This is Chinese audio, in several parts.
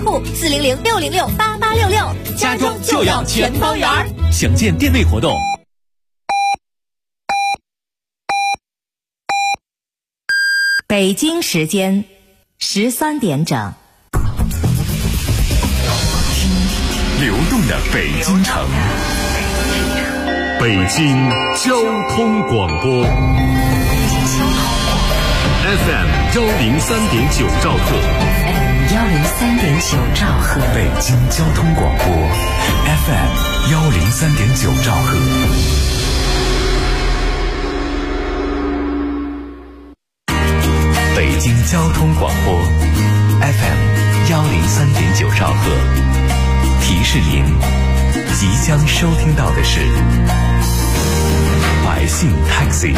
户400-606-8866， 家装就要全方圆。详见店内活动。 北京时间13点整。 流动的北京城，北京交通广播 FM 103.9兆赫 103.9兆赫， 北京交通广播 FM 103.9兆赫。北京交通广播 FM 103.9兆赫。提示您，即将收听到的是百姓 Taxi。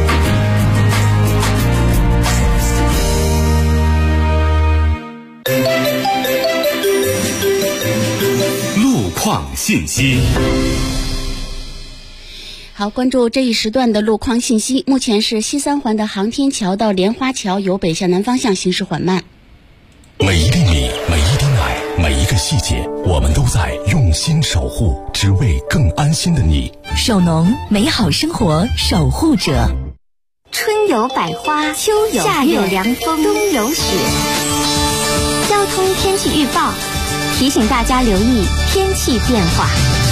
路况信息。 好，关注这一时段的路况信息。目前是西三环的航天桥到莲花桥由北向南方向行驶缓慢。 每一厘米，每一丁奶，每一个细节，我们都在用心守护，只为更安心的你。 首农，美好生活守护者。 春有百花，秋有夏有凉风，冬有雪。交通天气预报提醒大家留意天气变化。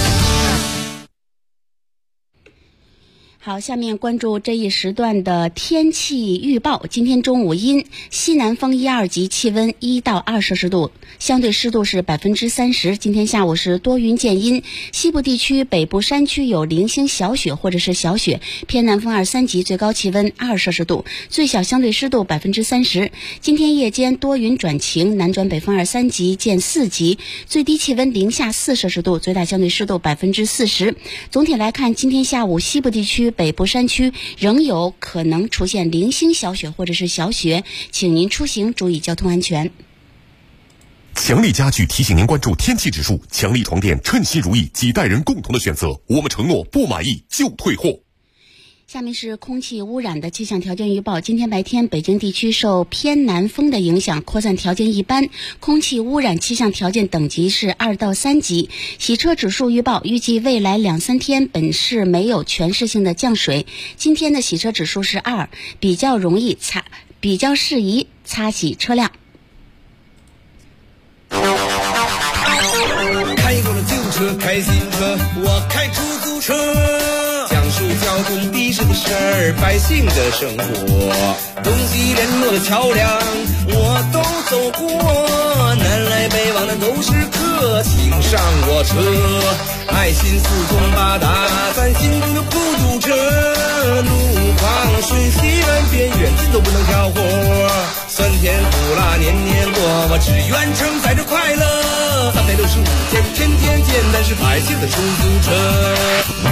好，下面关注这一时段的天气预报。今天中午阴，西南风1、2级，气温1到2摄氏度，相对湿度是30%。今天下午是多云见阴，西部地区、北部山区有零星小雪或者是小雪，偏南风2、3级，最高气温2摄氏度，最小相对湿度30%。今天夜间多云转晴，南转北风2、3级见4级，最低气温零下4摄氏度，最大相对湿度40%。总体来看，今天下午西部地区、北部山区仍有可能出现零星小雪或者是小雪，请您出行注意交通安全。 强力家具提醒您关注天气指数，强力床垫称心如意，几代人共同的选择，我们承诺不满意就退货。 下面是空气污染的气象条件预报。今天白天，北京地区受偏南风的影响，扩散条件一般，空气污染气象条件等级是2到3级。洗车指数预报，预计未来2、3天本市没有全市性的降水。今天的洗车指数是2，比较适宜擦洗车辆。 开过了旧车，开新车，我开出租车。讲述交通的士的事儿，百姓的生活，东西联络的桥梁我都走过，南来北往的都是客，请上我车。爱心四通八达，咱心中就不堵车，路况顺西南边远近都不能挑活，酸甜苦辣年年过，我只愿承载着快乐。365天，天天见，但是百姓的出租车。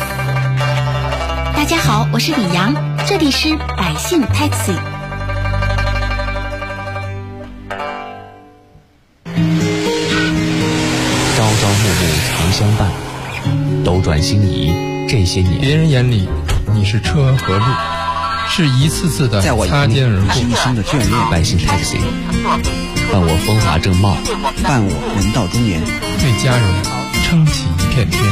大家好，我是李阳，这里是百姓 Taxi。 朝朝暮暮常相伴，斗转星移这些年， 别人眼里你是车和路，是一次次的擦肩而过。 深深的眷恋， 百姓 Taxi， 伴我风华正茂， 伴我人到中年， 为家人撑起一片天。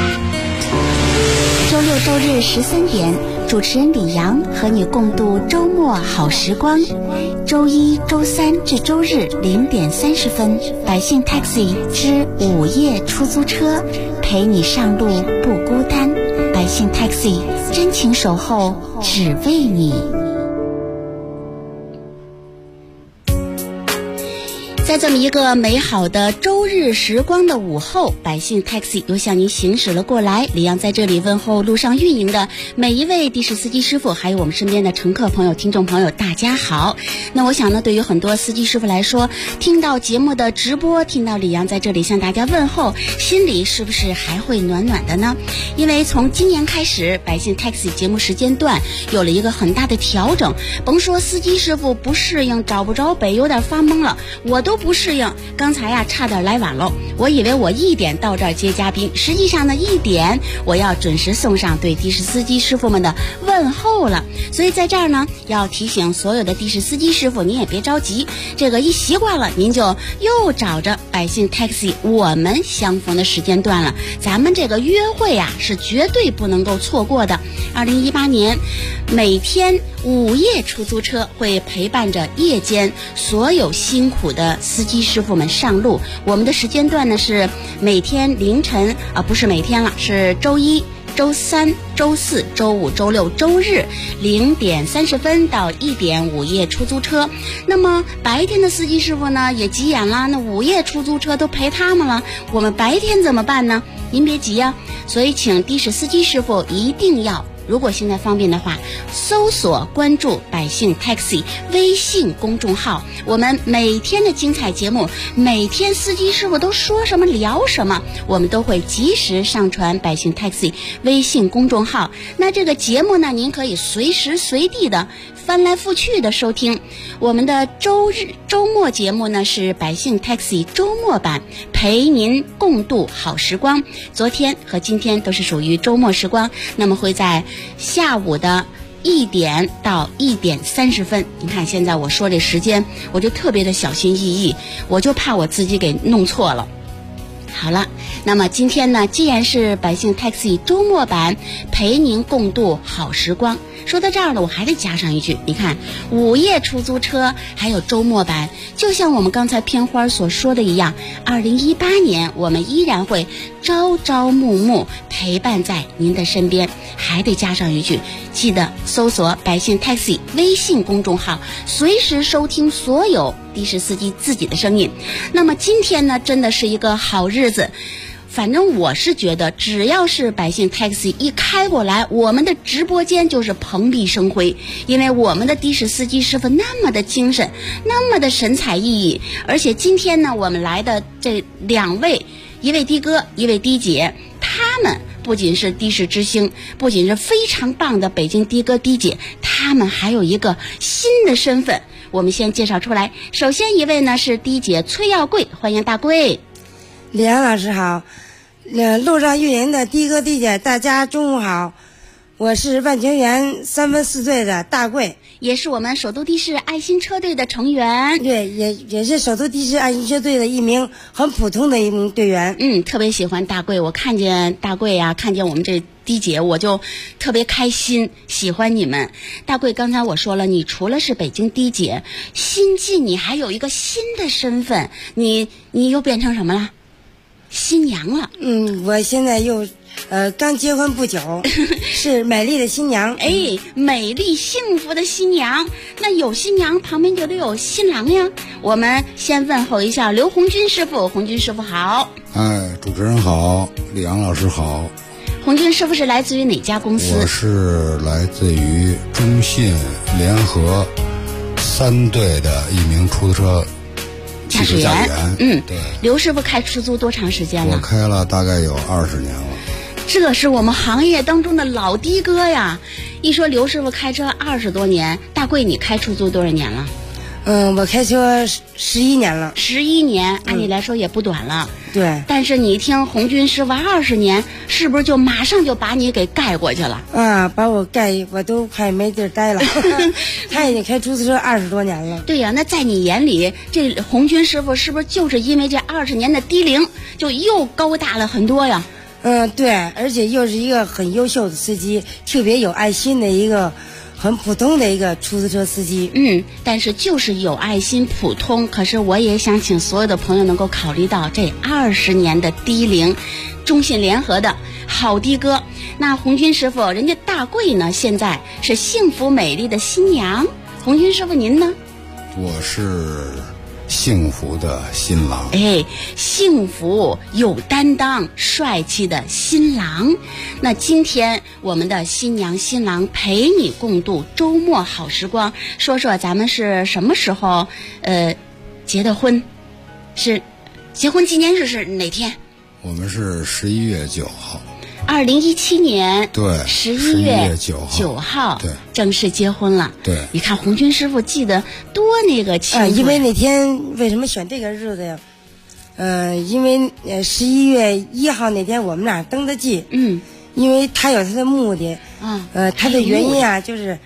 周六周日13点，主持人李阳和你共度周末好时光。周一、周三至周日0点30分，百姓 Taxi 之午夜出租车，陪你上路不孤单。百姓 Taxi 真情守候，只为你。 在这么一个美好的周日时光的午后，百姓 Taxi 又向您行驶了过来。李阳在这里问候路上运营的每一位的士司机师傅，还有我们身边的乘客朋友、听众朋友，大家好。那我想呢，对于很多司机师傅来说，听到节目的直播，听到李阳在这里向大家问候，心里是不是还会暖暖的呢？因为从今年开始，百姓 Taxi 节目时间段有了一个很大的调整。甭说司机师傅不适应，找不着北，有点发懵了，我都都不适应。刚才呀差点来晚了，我以为我1点到这儿接嘉宾，实际上呢1点我要准时送上对的士司机师傅们的问候了。所以在这儿呢要提醒所有的的士司机师傅，您也别着急，这个一习惯了您就又找着百姓 taxi 我们相逢的时间段了。咱们这个约会呀是绝对不能够错过的。2018年每天午夜出租车会陪伴着夜间所有辛苦的司机师傅们上路。我们的时间段呢是每天凌晨不是每天了，是周一、周三、周四、周五、周六、周日0点30分到1点午夜出租车。那么白天的司机师傅呢也急眼了，那午夜出租车都陪他们了，我们白天怎么办呢？您别急呀，所以请的士司机师傅一定要，如果现在方便的话，搜索关注百姓 taxi 微信公众号，我们每天的精彩节目，每天司机师傅都说什么聊什么，我们都会及时上传百姓 taxi 微信公众号。那这个节目呢，您可以随时随地的翻来覆去的收听。我们的周末节目呢是百姓 taxi 周末版，陪您共度好时光。昨天和今天都是属于周末时光，那么会在下午的1点到1点30分。你看现在我说这时间，我就特别的小心翼翼，我就怕我自己给弄错了。好了，那么今天呢，既然是百姓 taxi 周末版，陪您共度好时光。说到这儿了，我还得加上一句，你看午夜出租车还有周末版，就像我们刚才片花所说的一样，2018年我们依然会朝朝暮暮陪伴在您的身边。还得加上一句，记得搜索百姓 taxi 微信公众号，随时收听所有的士司机自己的声音。那么今天呢，真的是一个好日子，反正我是觉得只要是百姓 taxi 一开过来，我们的直播间就是蓬荜生辉，因为我们的的士司机师傅那么的精神，那么的神采奕奕。而且今天呢，我们来的这2位，一位的哥，一位的姐，他们不仅是的士之星，不仅是非常棒的北京的哥的姐，他们还有一个新的身份，我们先介绍出来。首先一位呢是的姐崔耀贵，欢迎大贵。 李阳老师好，路上运营的的哥的姐大家中午好，我是万泉园3分4队的大贵， 也是我们首都的士爱心车队的成员。 对，也是首都的士爱心车队的一名很普通的一名队员。 特别喜欢大贵，我看见大贵呀，看见我们这的姐，我就特别开心，喜欢你们。大贵，刚才我说了，你除了是北京的姐，新晋你还有一个新的身份，你又变成什么了？新娘了。 我现在又刚结婚不久，是美丽的新娘。 美丽幸福的新娘。那有新娘旁边就得有新郎呀。我们先问候一下刘红军师傅。红军师傅好。 主持人好，李阳老师好。 红军师傅是来自于哪家公司？ 我是来自于中信联合3队的一名出租车驾驶员。 对。 刘师傅开出租多长时间了？ 我开了大概有20年了。 这是我们行业当中的老的哥呀。一说刘师傅开车20多年，大贵你开出租多少年了？ 我开车11年了。 11年，按理来说也不短了。 对。 但是你一听红军师傅20年，是不是就马上就把你给盖过去了？ 把我盖，我都快没地儿待了。他已经开出租车20多年了。 对呀，那在你眼里，这红军师傅是不是就是因为这20年的低龄，就又高大了很多呀？ 对，而且又是一个很优秀的司机，特别有爱心的一个很普通的一个出租车司机。 但是就是有爱心普通，可是我也想请所有的朋友能够考虑到这20年的低龄，中信联合的好的哥。那红军师傅，人家大贵呢现在是幸福美丽的新娘，红军师傅您呢？ 我是幸福的新郎。 幸福有担当帅气的新郎。那今天我们的新娘新郎陪你共度周末好时光，说说咱们是什么时候结的婚，是结婚纪念日是哪天？ 我们是11月9号。 2017年对 11月 9 号对正式结婚了。 对， 你看红军师傅记得多那个清楚。 因为那天为什么选这个日子呀？因为11月1号那天我们俩登的记。因为他有他的目的。他的原因啊，就是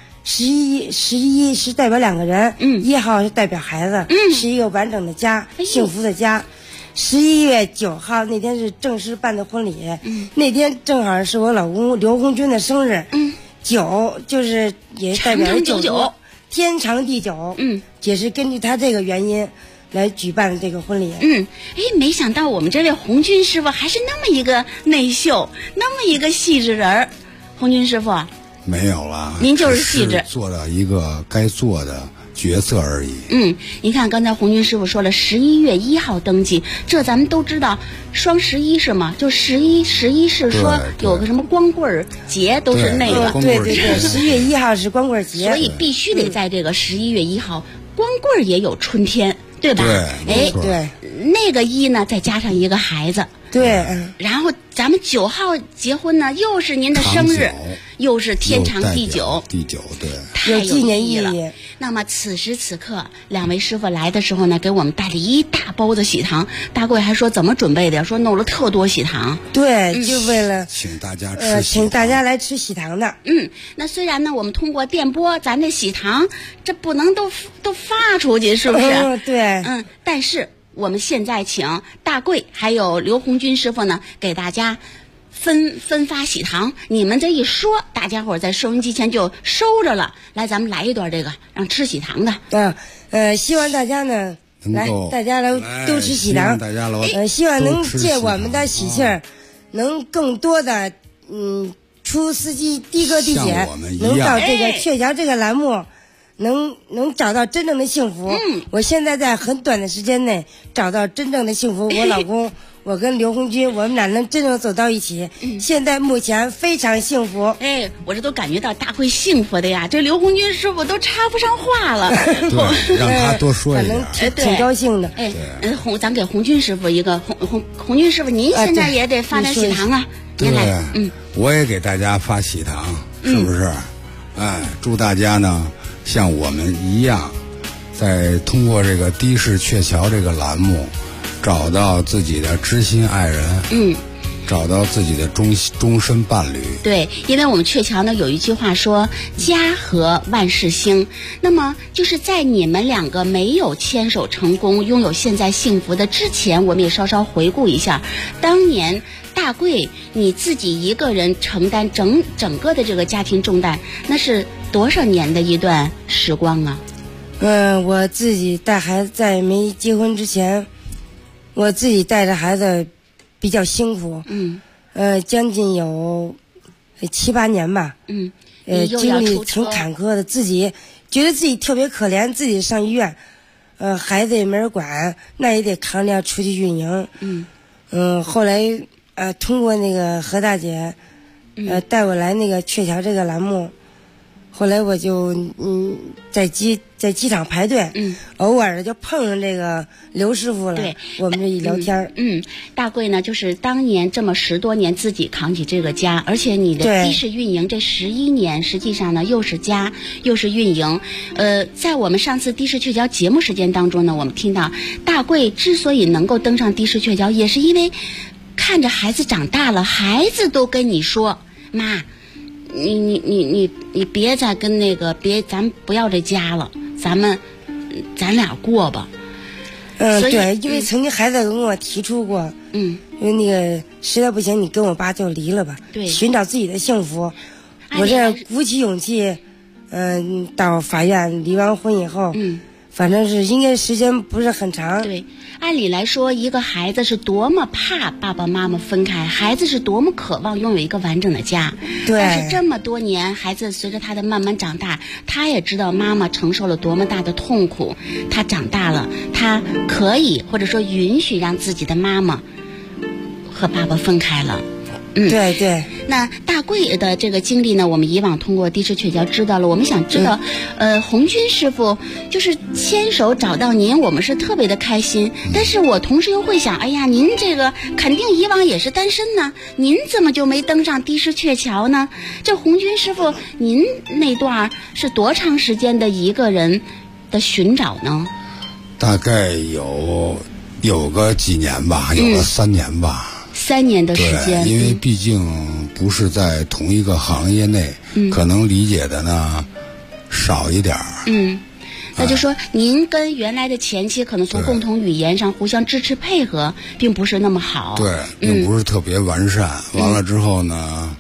11是代表两个人，1号是代表孩子，是一个完整的家，幸福的家。11月9号那天是正式办的婚礼，那天正好是我老公刘红军的生日。9就是也代表着9，天长地久。也是根据他这个原因来举办这个婚礼。 没想到我们这位红军师傅还是那么一个内秀，那么一个细致人儿。红军师傅没有了， 您就是细致， 做到一个该做的角色而已。 你看刚才红军师傅说了11月1号登记，这咱们都知道双11是吗？就11是说有个什么光棍节，都是那个。 对，11月1号是光棍节， 所以必须得在这个11月1号，光棍也有春天，对吧？ 对， 那个1呢，再加上一个孩子。 对， 然后咱们9号结婚呢，又是您的生日，又是天长地久， 对， 太有纪念意义了。那么此时此刻，两位师傅来的时候呢，给我们带了一大包子喜糖。大贵还说怎么准备的呀？说弄了特多喜糖。 对，就为了请大家吃， 请大家来吃喜糖的。 那虽然呢，我们通过电波，咱这喜糖这不能都发出去，是不是？ 对， 但是我们现在请大贵还有刘红军师傅呢，给大家分发喜糖。你们这一说，大家伙在收音机前就收着了。来，咱们来一段这个让吃喜糖的。 希望大家呢大家来都吃喜糖。希望能借我们的喜气儿，能更多的出司机的哥的姐，能到这个鹊桥这个栏目。能找到真正的幸福。我现在在很短的时间内找到真正的幸福。我老公，我跟刘红军，我们俩能真正走到一起。现在目前非常幸福。 我这都感觉到大会幸福的呀。这刘红军师傅都插不上话了。 对，让他多说一点， 挺高兴的。 咱给红军师傅一个红军师傅，您现在也得发点喜糖啊。 对，我也给大家发喜糖，是不是？祝大家呢。像我们一样，在通过这个的士鹊桥这个栏目，找到自己的知心爱人，找到自己的终身伴侣。 对，因为我们鹊桥呢有一句话说家和万事兴，那么就是在你们两个没有牵手成功，拥有现在幸福的之前，我们也稍稍回顾一下当年大贵你自己一个人承担整个的这个家庭重担，那是多少年的一段时光啊？ 我自己带孩子在没结婚之前，我自己带着孩子比较辛苦。将近有7、8年吧。经历挺坎坷的，自己觉得自己特别可怜，自己上医院，孩子也没人管，那也得扛着要出去运营。后来通过那个何大姐，带我来那个鹊桥这个栏目。后来我就在机场排队，偶尔的就碰上这个刘师傅了。对，我们这一聊天大贵呢，就是当年这么10多年自己扛起这个家，而且你的的士运营这11年，实际上呢又是家又是运营。在我们上次的士鹊桥节目时间当中呢，我们听到大贵之所以能够登上的士鹊桥，也是因为看着孩子长大了，孩子都跟你说妈。你别再跟那个咱不要这家了，咱俩过吧。 对，因为曾经孩子跟我提出过，因为那个实在不行，你跟我爸就离了吧，对，寻找自己的幸福。我这鼓起勇气，到法院离完婚以后，反正是应该时间不是很长。 对，按理来说，一个孩子是多么怕爸爸妈妈分开，孩子是多么渴望拥有一个完整的家。 对。 但是这么多年，孩子随着他的慢慢长大，他也知道妈妈承受了多么大的痛苦。他长大了，他可以或者说允许让自己的妈妈和爸爸分开了。 对对。 那大大贵的这个经历呢，我们以往通过的士鹊桥知道了。我们想知道，红军师傅就是牵手找到您，我们是特别的开心。但是我同时又会想，哎呀，您这个肯定以往也是单身呢，您怎么就没登上的士鹊桥呢？这红军师傅，您那段是多长时间的一个人的寻找呢？ 大概有个几年吧，有个3年吧。 3年的时间， 因为毕竟不是在同一个行业内，可能理解的呢少一点。 那就说您跟原来的前妻可能从共同语言上互相支持配合，并不是那么好。 对，并不是特别完善。完了之后呢，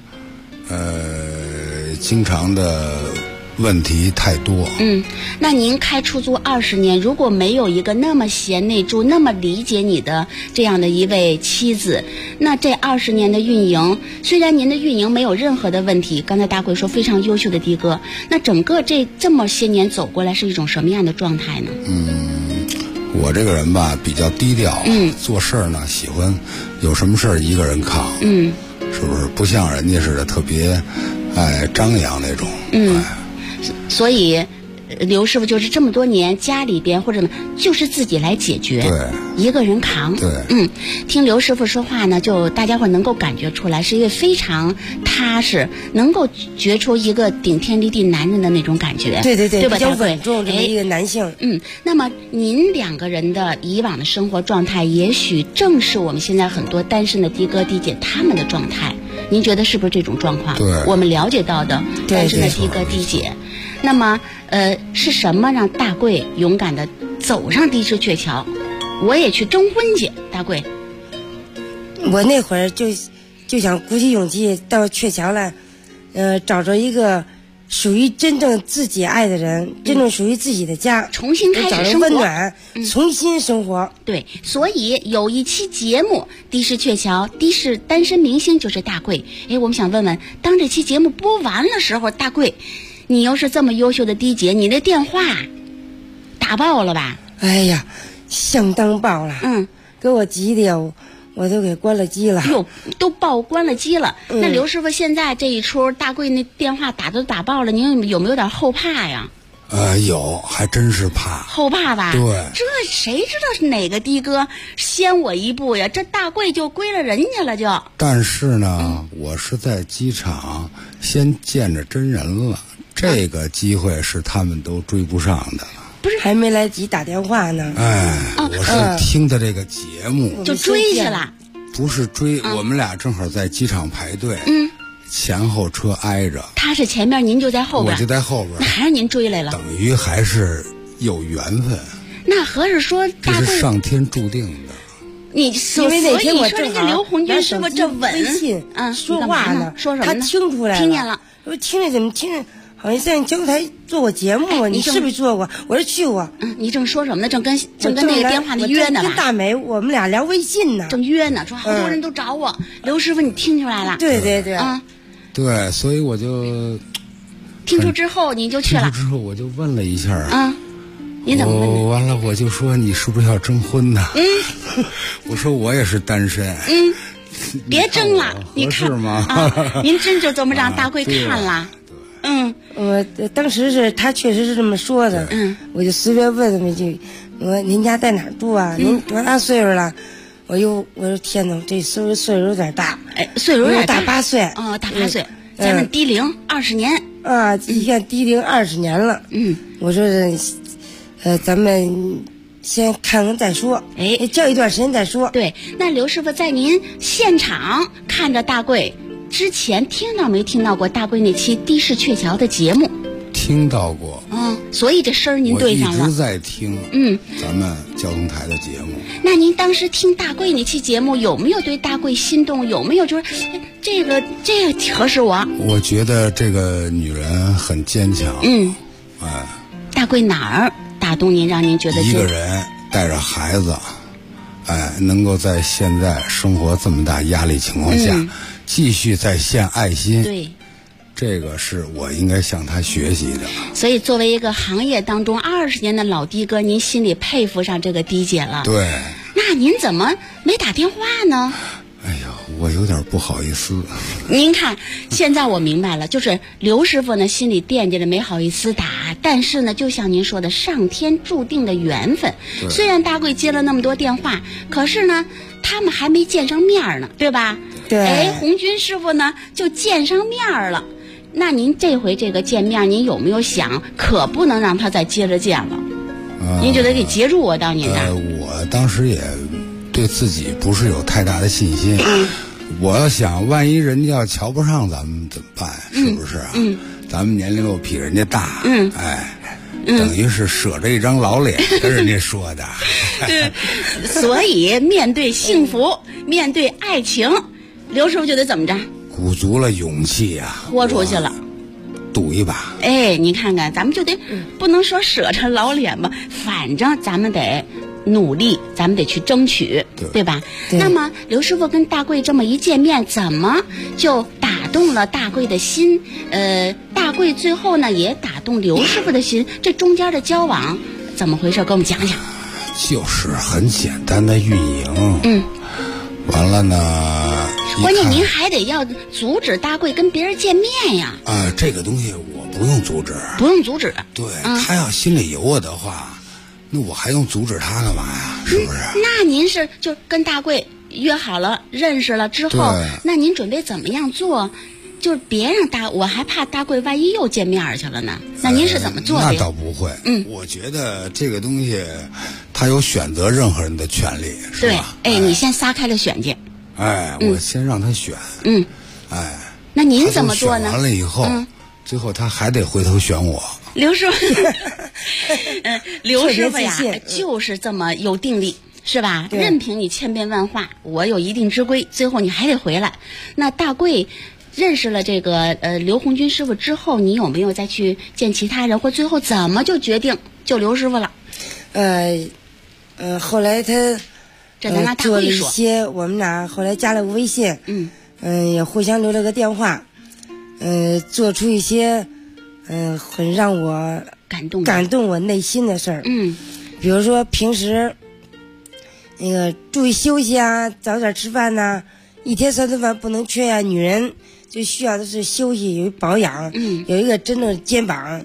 经常的问题太多。 那您开出租20年，如果没有一个那么贤内助、那么理解你的这样的一位妻子，那这20年的运营，虽然您的运营没有任何的问题，刚才大贵说非常优秀的的哥，那整个这么些年走过来是一种什么样的状态呢？ 我这个人吧比较低调，做事儿呢喜欢有什么事儿一个人扛，是不是？不像人家似的特别张扬那种。 所以刘师傅就是这么多年家里边或者就是自己来解决， 对， 一个人扛。 对， 听刘师傅说话呢，就大家伙能够感觉出来是一个非常踏实，能够觉出一个顶天立地男人的那种感觉。 对， 对吧？ 比较稳重这么一个男性。 那么您2个人的以往的生活状态，也许正是我们现在很多单身的的哥的姐他们的状态。您觉得是不是这种状况？ 对， 我们了解到的单身的的哥的姐。那么是什么让大贵勇敢的走上的士鹊桥？我也去征婚去，大贵。 我那会儿就想鼓起勇气到鹊桥来，找着一个属于真正自己爱的人，真正属于自己的家， 重新开始生活， 找温暖，重新生活。 对，所以有一期节目的士鹊桥，的士单身明星就是大贵。我们想问问，当这期节目播完了时候，大贵，你又是这么优秀的的姐，你的电话打爆了吧？ 哎呀，相当爆了。给我急的我都给关了机了。 哟，都爆关了机了。那刘师傅现在这一出，大贵那电话都打爆了，您有没有点后怕呀？ 有，还真是怕。 后怕吧？ 对。 这谁知道是哪个的哥先我一步呀？这大贵就归了人家了就。 但是呢，我是在机场先见着真人了。这个机会是他们都追不上的， 不是还没来及打电话呢。 我是听的这个节目就追去了。 不是追，我们俩正好在机场排队，前后车挨着。 他是前面，您就在后边。 我就在后边。 那还是您追来了。 等于还是有缘分。 那合着说大贵这是上天注定的。 因为那天我正好刘红军师傅这微信说话呢， 说什么呢？ 他听出来了， 听见了。 我听着怎么听着好像在交台做过节目啊？你是不是做过？我说去过。 你正说什么呢？正跟那个电话里约呢吧？ 跟大美我们俩聊微信呢， 正约呢，说好多人都找我。刘师傅，你听出来了？ 对。 对，所以我就听出之后你就去了。 听出之后我就问了一下你怎么问的？ 完了我就说你是不是要征婚呢？我说我也是单身。 别争了，你看是吗？ 您真就这么让大贵看了？ 我当时是他确实是这么说的。我就随便问了一句，我说您家在哪儿住啊？您多大岁数了？我说天哪，这岁数有点大。 岁数有点大8岁。 大8岁，咱们低龄20年啊！你看低龄20年了。我说咱们先看看再说，叫一段时间再说。 对，那刘师傅在您现场看着大贵之前，听到没听到过大贵那期的士鹊桥的节目？ 听到过。 所以这声儿您对上了。 我一直在听。咱们交通台的节目。 那您当时听大贵那期节目，有没有对大贵心动？有没有就是这个合适我？ 我觉得这个女人很坚强。 大贵哪儿打动您，让您觉得一个人带着孩子，能够在现在生活这么大压力情况下，继续在献爱心。 对。 这个是我应该向他学习的。 所以作为一个行业当中20年的老的哥，您心里佩服上这个的姐了。 对。 那您怎么没打电话呢？ 哎呀， 我有点不好意思。 您看，现在我明白了，就是刘师傅呢心里惦记着没好意思打，但是呢，就像您说的，上天注定的缘分。虽然大贵接了那么多电话，可是呢，他们还没见上面呢，对吧？ 对。 哎，红军师傅呢就见上面了。那您这回这个见面，您有没有想，可不能让他再接着见了？您就得给接住我到您的。 我当时也对自己不是有太大的信心。我要想，万一人家要瞧不上咱们怎么办？是不是啊？咱们年龄又比人家大。等于是舍着一张老脸跟人家说的。 所以面对幸福，面对爱情，刘师傅就得怎么着？ 鼓足了勇气啊， 豁出去了。 赌一把。 哎，你看看，咱们就得不能说舍着老脸吧，反正咱们得努力，咱们得去争取，对吧？那么刘师傅跟大贵这么一见面，怎么就打动了大贵的心？大贵最后呢也打动刘师傅的心，这中间的交往怎么回事？给我们讲讲。 就是很简单的运营。完了呢， 关键您还得要阻止大贵跟别人见面呀。 这个东西我不用阻止。 不用阻止。 对，他要心里有我的话，那我还用阻止他干嘛呀？是不是？ 那您是就跟大贵约好了认识了之后，那您准备怎么样做？就是别让我还怕大贵万一又见面去了呢。那您是怎么做的？ 那倒不会。我觉得这个东西，他有选择任何人的权利，是吧？ 对，你先撒开了选去。 我先让他选。 那您怎么做呢？ 选完了以后，最后他还得回头选我。 刘师傅，刘师傅呀，就是这么有定力。是吧？任凭你千变万化，我有一定之规，最后你还得回来。那大贵认识了这个刘红军师傅之后，你有没有再去见其他人，或最后怎么就决定就刘师傅了？ 后来他这咱俩大做了贵说一些，我们俩后来加了个微信，也互相留了个电话，做出一些很让我感动我内心的事儿。比如说平时那个注意休息啊，早点吃饭呐，一天3顿饭不能缺呀。女人最需要的是休息，有保养，有一个真正的肩膀。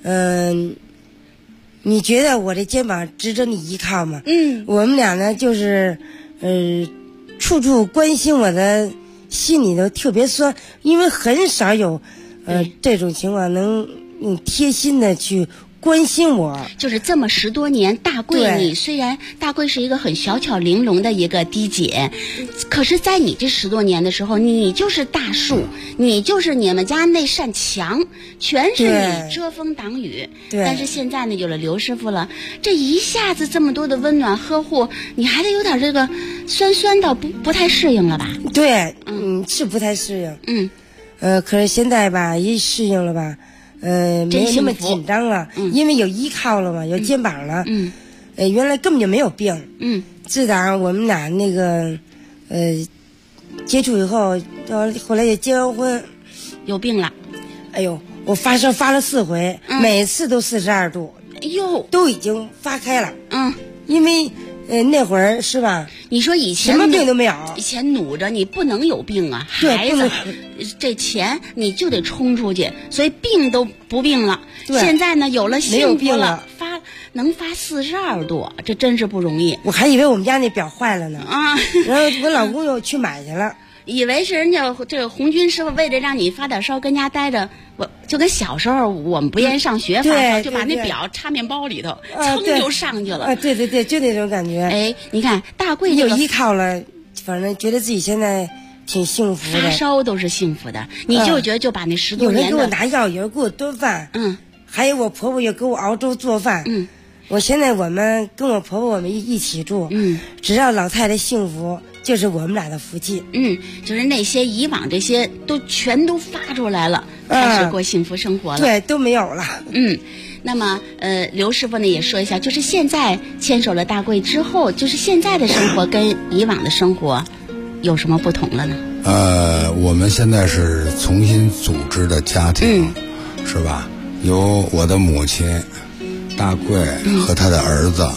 你觉得我这肩膀值得你依靠吗？我们俩呢，就是处处关心我的，心里头特别酸，因为很少有这种情况能贴心的去关心我。 就是这么10多年，大贵你虽然大贵是一个很小巧玲珑的一个低姐，可是在你这10多年的时候，你就是大树，你就是你们家那扇墙，全是你遮风挡雨。但是现在呢，有了刘师傅了，这一下子这么多的温暖呵护，你还得有点这个酸酸的，不太适应了吧？ 对，是不太适应。可是现在吧，一适应了吧。没有那么紧张了，因为有依靠了嘛，有肩膀了。原来根本就没有病。自打我们俩那个接触以后，后来也结完婚， 有病了。 哎呦，我发烧发了4回，每次都42度。 哎呦， 都已经发开了。因为那会儿是吧？ 你说以前什么病都没有， 以前努着你不能有病啊，孩子，这钱你就得冲出去，所以病都不病了。现在呢，有了幸福了，能发42度，这真是不容易。 我还以为我们家那表坏了呢然后我老公又去买去了。 以为是人家这个红军师傅为了让你发点烧跟家待着，我就跟小时候我们不愿意上学发烧，就把那表插面包里头，噌就上去了。 对，就那种感觉。 哎，你看大贵有依靠了，反正觉得自己现在挺幸福的。 发烧都是幸福的，你就觉得就把那10多年的有人给我拿药，有人给我炖饭，还有我婆婆也给我熬粥做饭，我现在我们跟我婆婆我们一起住，只要老太太幸福，就是我们俩的福气。 就是那些以往这些都全都发出来了，开始过幸福生活了。 对，都没有了。 那么刘师傅呢也说一下，就是现在牵手了大贵之后，就是现在的生活跟以往的生活有什么不同了呢？ 我们现在是重新组织的家庭，是吧？有我的母亲大贵和他的儿子，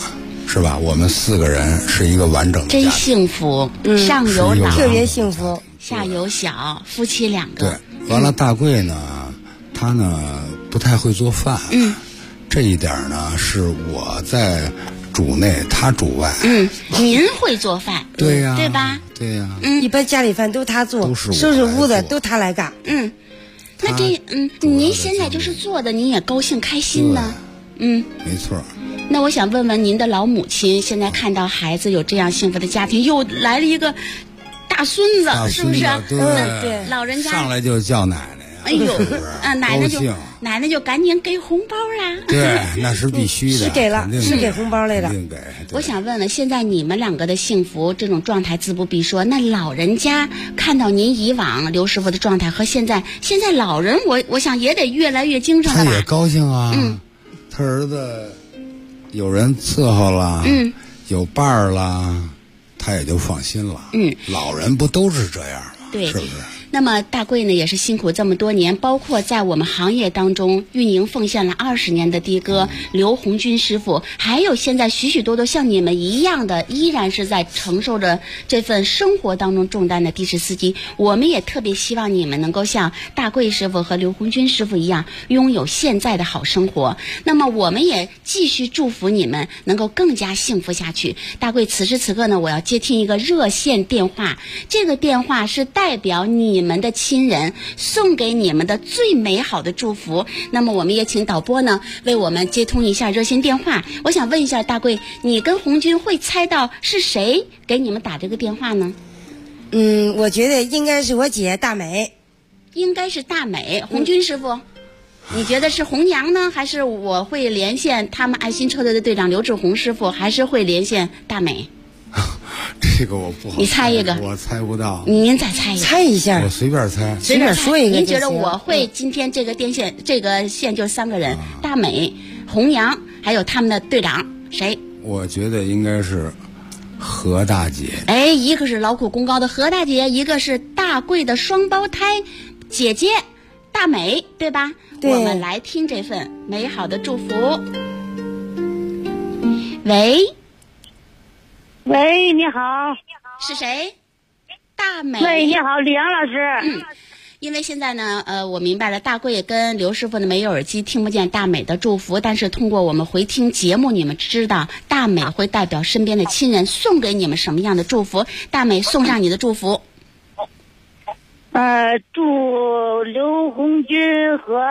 是吧？我们4个人是一个完整的家庭， 真幸福。上有老， 特别幸福， 下有小，夫妻2个。 对，完了大贵呢，他呢不太会做饭。这一点呢是我在主内，他主外。 您会做饭， 对呀， 对吧？ 对呀。 一般家里饭都他做， 都是我收拾屋子都他来干。 那您现在就是做的，您也高兴开心呢。 没错。 那我想问问您的老母亲，现在看到孩子有这样幸福的家庭，又来了一个大孙子，是不是？ 对， 老人家上来就叫奶奶。 哎呦，奶奶就赶紧给红包啦。 对，那是必须的， 是给了，是给红包来的。 我想问问，现在你们2个的幸福这种状态自不必说，那老人家看到您以往刘师傅的状态和现在老人，我想也得越来越精神了吧？ 他也高兴啊。他儿子有人伺候了，有伴儿了，他也就放心了。老人不都是这样吗？ 对， 是不是？ 那么大贵呢也是辛苦这么多年，包括在我们行业当中运营奉献了20年的的哥刘红军师傅，还有现在许许多多像你们一样的依然是在承受着这份生活当中重担的的士司机，我们也特别希望你们能够像大贵师傅和刘红军师傅一样拥有现在的好生活。那么我们也继续祝福你们能够更加幸福下去。大贵此时此刻呢，我要接听一个热线电话，这个电话是代表你们的亲人送给你们的最美好的祝福。那么我们也请导播呢为我们接通一下热线电话。我想问一下大贵，你跟红军会猜到是谁给你们打这个电话呢？ 我觉得应该是我姐大美。 应该是大美。红军师傅，你觉得是红娘呢，还是我会连线他们爱心车队的队长刘志宏师傅，还是会连线大美？ 这个我不好， 你猜一个， 我猜不到。 您再猜一个， 猜一下， 我随便猜， 随便说一个。 您觉得我会今天这个电线，这个线就3个人，大美、红娘，还有他们的队长，谁？ 我觉得应该是何大姐。 一个是劳苦功高的何大姐，一个是大贵的双胞胎姐姐大美，对吧？ 对。 我们来听这份美好的祝福。喂。 喂，你好， 是谁？大美。 喂，你好，李阳老师。 因为现在呢，我明白了，大贵跟刘师傅呢没有耳机，听不见大美的祝福，但是通过我们回听节目，你们知道大美会代表身边的亲人送给你们什么样的祝福。大美送上你的祝福。 祝刘红军和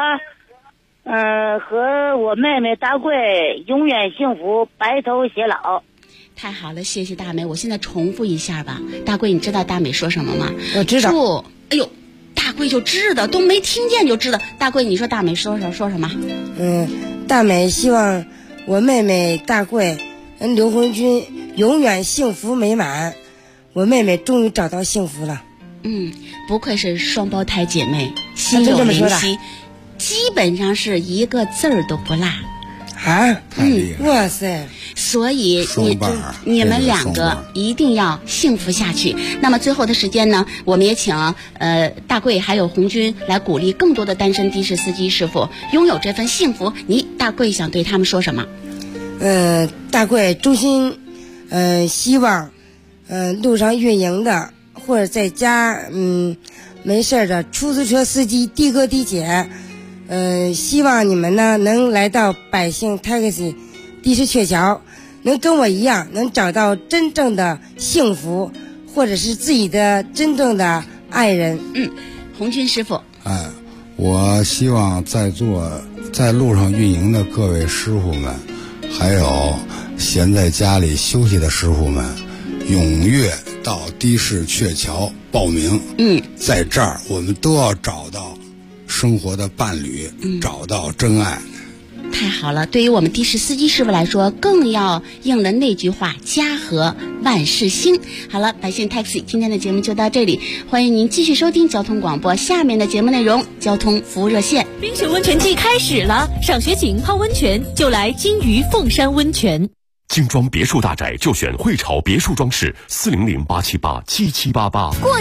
我妹妹大贵永远幸福，白头偕老。 太好了，谢谢大美。我现在重复一下吧。大贵，你知道大美说什么吗？ 我知道。 哎呦，大贵就知道，都没听见就知道。大贵，你说大美说什么？ 大美希望我妹妹大贵跟刘红军永远幸福美满。我妹妹终于找到幸福了。 不愧是双胞胎姐妹，心有灵犀，基本上是一个字儿都不落。 哇塞！ 所以你们2个一定要幸福下去。那么最后的时间呢，我们也请大贵还有红军来鼓励更多的单身的士司机师傅拥有这份幸福。大贵想对他们说什么？ 大贵衷心希望路上运营的或者在家没事的出租车司机的哥的姐。希望你们呢能来到百姓 taxi 的士鹊桥，能跟我一样能找到真正的幸福，或者是自己的真正的爱人。 红军师傅。 我希望在路上运营的各位师傅们，还有闲在家里休息的师傅们，踊跃到的士鹊桥报名。在这儿我们都要找到生活的伴侣，找到真爱。 太好了，对于我们的士司机师傅来说，更要应了那句话，家和万事兴。好了，百姓 taxi 今天的节目就到这里，欢迎您继续收听交通广播。下面的节目内容，交通服务热线。 冰雪温泉季开始了，赏雪景泡温泉就来金鱼凤山温泉。 精装别墅大宅就选汇潮别墅装饰，400-878-7788。